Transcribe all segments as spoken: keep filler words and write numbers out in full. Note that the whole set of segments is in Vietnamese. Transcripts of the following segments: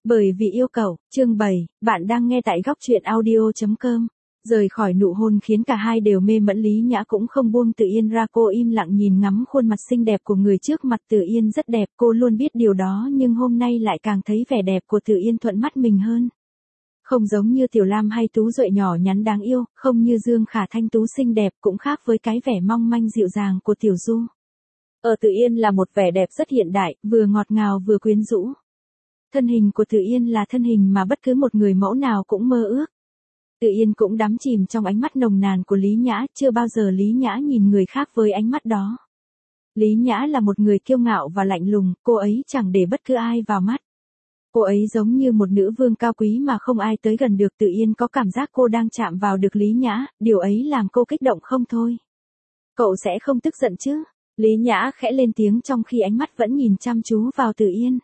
Bởi vì yêu cậu, chương bảy, bạn đang nghe tại góc truyện audio.com. Rời khỏi nụ hôn khiến cả hai đều mê mẩn, Lý Nhã cũng không buông Từ Yên ra, cô im lặng nhìn ngắm khuôn mặt xinh đẹp của người trước mặt. Từ Yên rất đẹp, cô luôn biết điều đó, nhưng hôm nay lại càng thấy vẻ đẹp của Từ Yên thuận mắt mình hơn. Không giống như Tiểu Lam hay Tú Duệ nhỏ nhắn đáng yêu, không như Dương Khả thanh tú xinh đẹp, cũng khác với cái vẻ mong manh dịu dàng của Tiểu Du. Ở Từ Yên là một vẻ đẹp rất hiện đại, vừa ngọt ngào vừa quyến rũ. Thân hình của Từ Yên là thân hình mà bất cứ một người mẫu nào cũng mơ ước. Từ Yên cũng đắm chìm trong ánh mắt nồng nàn của Lý Nhã, chưa bao giờ Lý Nhã nhìn người khác với ánh mắt đó. Lý Nhã là một người kiêu ngạo và lạnh lùng, cô ấy chẳng để bất cứ ai vào mắt. Cô ấy giống như một nữ vương cao quý mà không ai tới gần được. Từ Yên có cảm giác cô đang chạm vào được Lý Nhã, điều ấy làm cô kích động không thôi. Cậu sẽ không tức giận chứ? Lý Nhã khẽ lên tiếng trong khi ánh mắt vẫn nhìn chăm chú vào Từ Yên.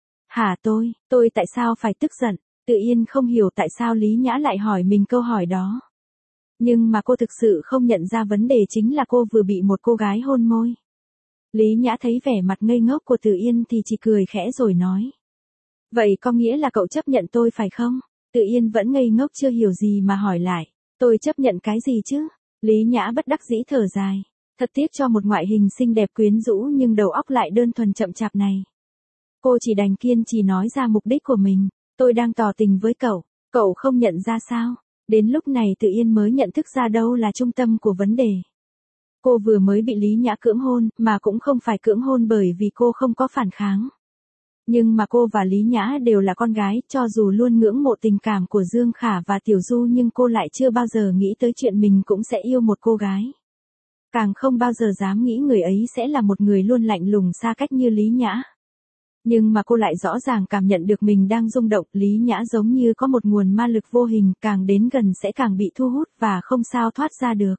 Hả tôi, tôi tại sao phải tức giận? Từ Yên không hiểu tại sao Lý Nhã lại hỏi mình câu hỏi đó. Nhưng mà cô thực sự không nhận ra vấn đề chính là cô vừa bị một cô gái hôn môi. Lý Nhã thấy vẻ mặt ngây ngốc của Từ Yên thì chỉ cười khẽ rồi nói. Vậy có nghĩa là cậu chấp nhận tôi phải không? Từ Yên vẫn ngây ngốc chưa hiểu gì mà hỏi lại. Tôi chấp nhận cái gì chứ? Lý Nhã bất đắc dĩ thở dài. Thật tiếc cho một ngoại hình xinh đẹp quyến rũ nhưng đầu óc lại đơn thuần chậm chạp này. Cô chỉ đành kiên trì nói ra mục đích của mình. Tôi đang tỏ tình với cậu, cậu không nhận ra sao? Đến lúc này Từ Yên mới nhận thức ra đâu là trung tâm của vấn đề. Cô vừa mới bị Lý Nhã cưỡng hôn, mà cũng không phải cưỡng hôn bởi vì cô không có phản kháng. Nhưng mà cô và Lý Nhã đều là con gái, cho dù luôn ngưỡng mộ tình cảm của Dương Khả và Tiểu Du nhưng cô lại chưa bao giờ nghĩ tới chuyện mình cũng sẽ yêu một cô gái. Càng không bao giờ dám nghĩ người ấy sẽ là một người luôn lạnh lùng xa cách như Lý Nhã. Nhưng mà cô lại rõ ràng cảm nhận được mình đang rung động. Lý Nhã giống như có một nguồn ma lực vô hình, càng đến gần sẽ càng bị thu hút và không sao thoát ra được.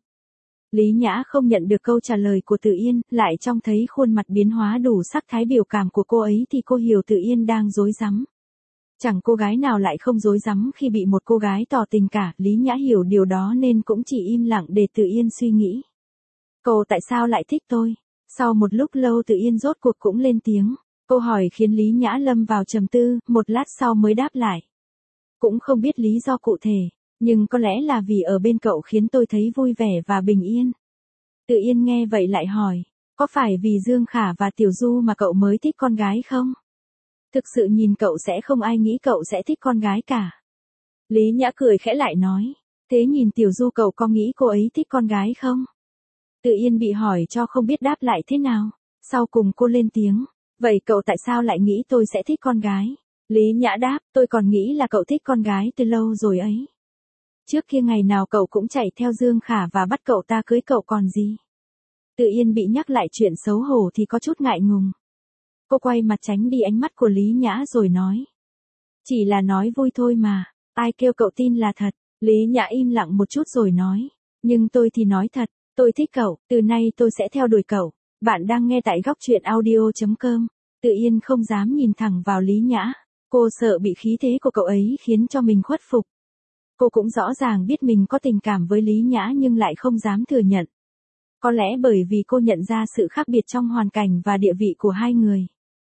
Lý Nhã không nhận được câu trả lời của Từ Yên, lại trông thấy khuôn mặt biến hóa đủ sắc thái biểu cảm của cô ấy thì cô hiểu Từ Yên đang rối rắm. Chẳng cô gái nào lại không rối rắm khi bị một cô gái tỏ tình cả. Lý Nhã hiểu điều đó nên cũng chỉ im lặng để Từ Yên suy nghĩ. Cậu tại sao lại thích tôi? Sau một lúc lâu Từ Yên rốt cuộc cũng lên tiếng. Câu hỏi khiến Lý Nhã lâm vào trầm tư, một lát sau mới đáp lại. Cũng không biết lý do cụ thể, nhưng có lẽ là vì ở bên cậu khiến tôi thấy vui vẻ và bình yên. Từ Yên nghe vậy lại hỏi, có phải vì Dương Khả và Tiểu Du mà cậu mới thích con gái không? Thực sự nhìn cậu sẽ không ai nghĩ cậu sẽ thích con gái cả. Lý Nhã cười khẽ lại nói, thế nhìn Tiểu Du cậu có nghĩ cô ấy thích con gái không? Từ Yên bị hỏi cho không biết đáp lại thế nào, sau cùng cô lên tiếng. Vậy cậu tại sao lại nghĩ tôi sẽ thích con gái? Lý Nhã đáp, tôi còn nghĩ là cậu thích con gái từ lâu rồi ấy. Trước kia ngày nào cậu cũng chạy theo Dương Khả và bắt cậu ta cưới cậu còn gì. Từ Yên bị nhắc lại chuyện xấu hổ thì có chút ngại ngùng. Cô quay mặt tránh đi ánh mắt của Lý Nhã rồi nói. Chỉ là nói vui thôi mà, ai kêu cậu tin là thật. Lý Nhã im lặng một chút rồi nói. Nhưng tôi thì nói thật, tôi thích cậu, từ nay tôi sẽ theo đuổi cậu. Bạn đang nghe tại góc truyện audio.com. Từ Yên không dám nhìn thẳng vào Lý Nhã. Cô sợ bị khí thế của cậu ấy khiến cho mình khuất phục. Cô cũng rõ ràng biết mình có tình cảm với Lý Nhã nhưng lại không dám thừa nhận. Có lẽ bởi vì cô nhận ra sự khác biệt trong hoàn cảnh và địa vị của hai người.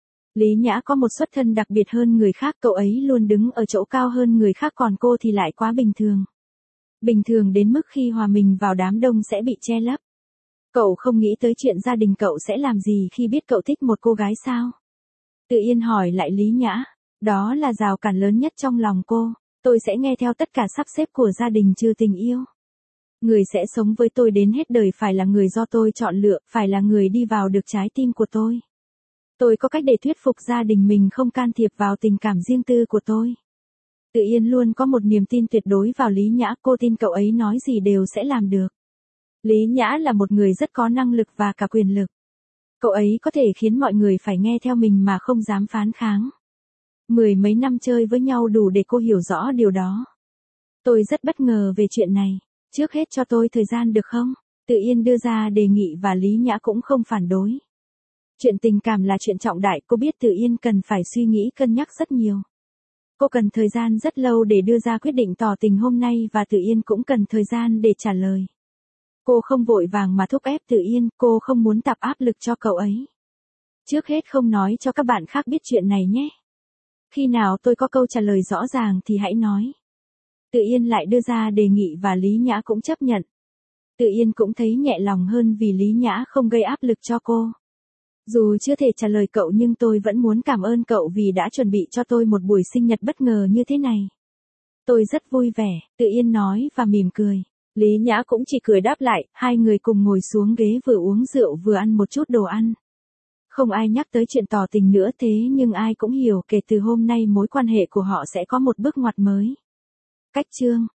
Lý Nhã có một xuất thân đặc biệt hơn người khác, cậu ấy luôn đứng ở chỗ cao hơn người khác còn cô thì lại quá bình thường. Bình thường đến mức khi hòa mình vào đám đông sẽ bị che lấp. Cậu không nghĩ tới chuyện gia đình cậu sẽ làm gì khi biết cậu thích một cô gái sao? Từ Yên hỏi lại Lý Nhã. Đó là rào cản lớn nhất trong lòng cô. Tôi sẽ nghe theo tất cả sắp xếp của gia đình trừ tình yêu. Người sẽ sống với tôi đến hết đời phải là người do tôi chọn lựa, phải là người đi vào được trái tim của tôi. Tôi có cách để thuyết phục gia đình mình không can thiệp vào tình cảm riêng tư của tôi. Từ Yên luôn có một niềm tin tuyệt đối vào Lý Nhã, cô tin cậu ấy nói gì đều sẽ làm được. Lý Nhã là một người rất có năng lực và cả quyền lực. Cậu ấy có thể khiến mọi người phải nghe theo mình mà không dám phán kháng. Mười mấy năm chơi với nhau đủ để cô hiểu rõ điều đó. Tôi rất bất ngờ về chuyện này. Trước hết cho tôi thời gian được không? Từ Yên đưa ra đề nghị và Lý Nhã cũng không phản đối. Chuyện tình cảm là chuyện trọng đại, cô biết Từ Yên cần phải suy nghĩ cân nhắc rất nhiều. Cô cần thời gian rất lâu để đưa ra quyết định tỏ tình hôm nay và Từ Yên cũng cần thời gian để trả lời. Cô không vội vàng mà thúc ép Từ Yên, cô không muốn tạo áp lực cho cậu ấy. Trước hết không nói cho các bạn khác biết chuyện này nhé. Khi nào tôi có câu trả lời rõ ràng thì hãy nói. Tự Yên lại đưa ra đề nghị và Lý Nhã cũng chấp nhận. Tự Yên cũng thấy nhẹ lòng hơn vì Lý Nhã không gây áp lực cho cô. Dù chưa thể trả lời cậu nhưng tôi vẫn muốn cảm ơn cậu vì đã chuẩn bị cho tôi một buổi sinh nhật bất ngờ như thế này. Tôi rất vui vẻ, Tự Yên nói và mỉm cười. Lý Nhã cũng chỉ cười đáp lại, hai người cùng ngồi xuống ghế vừa uống rượu vừa ăn một chút đồ ăn. Không ai nhắc tới chuyện tỏ tình nữa thế nhưng ai cũng hiểu kể từ hôm nay mối quan hệ của họ sẽ có một bước ngoặt mới. Cách chương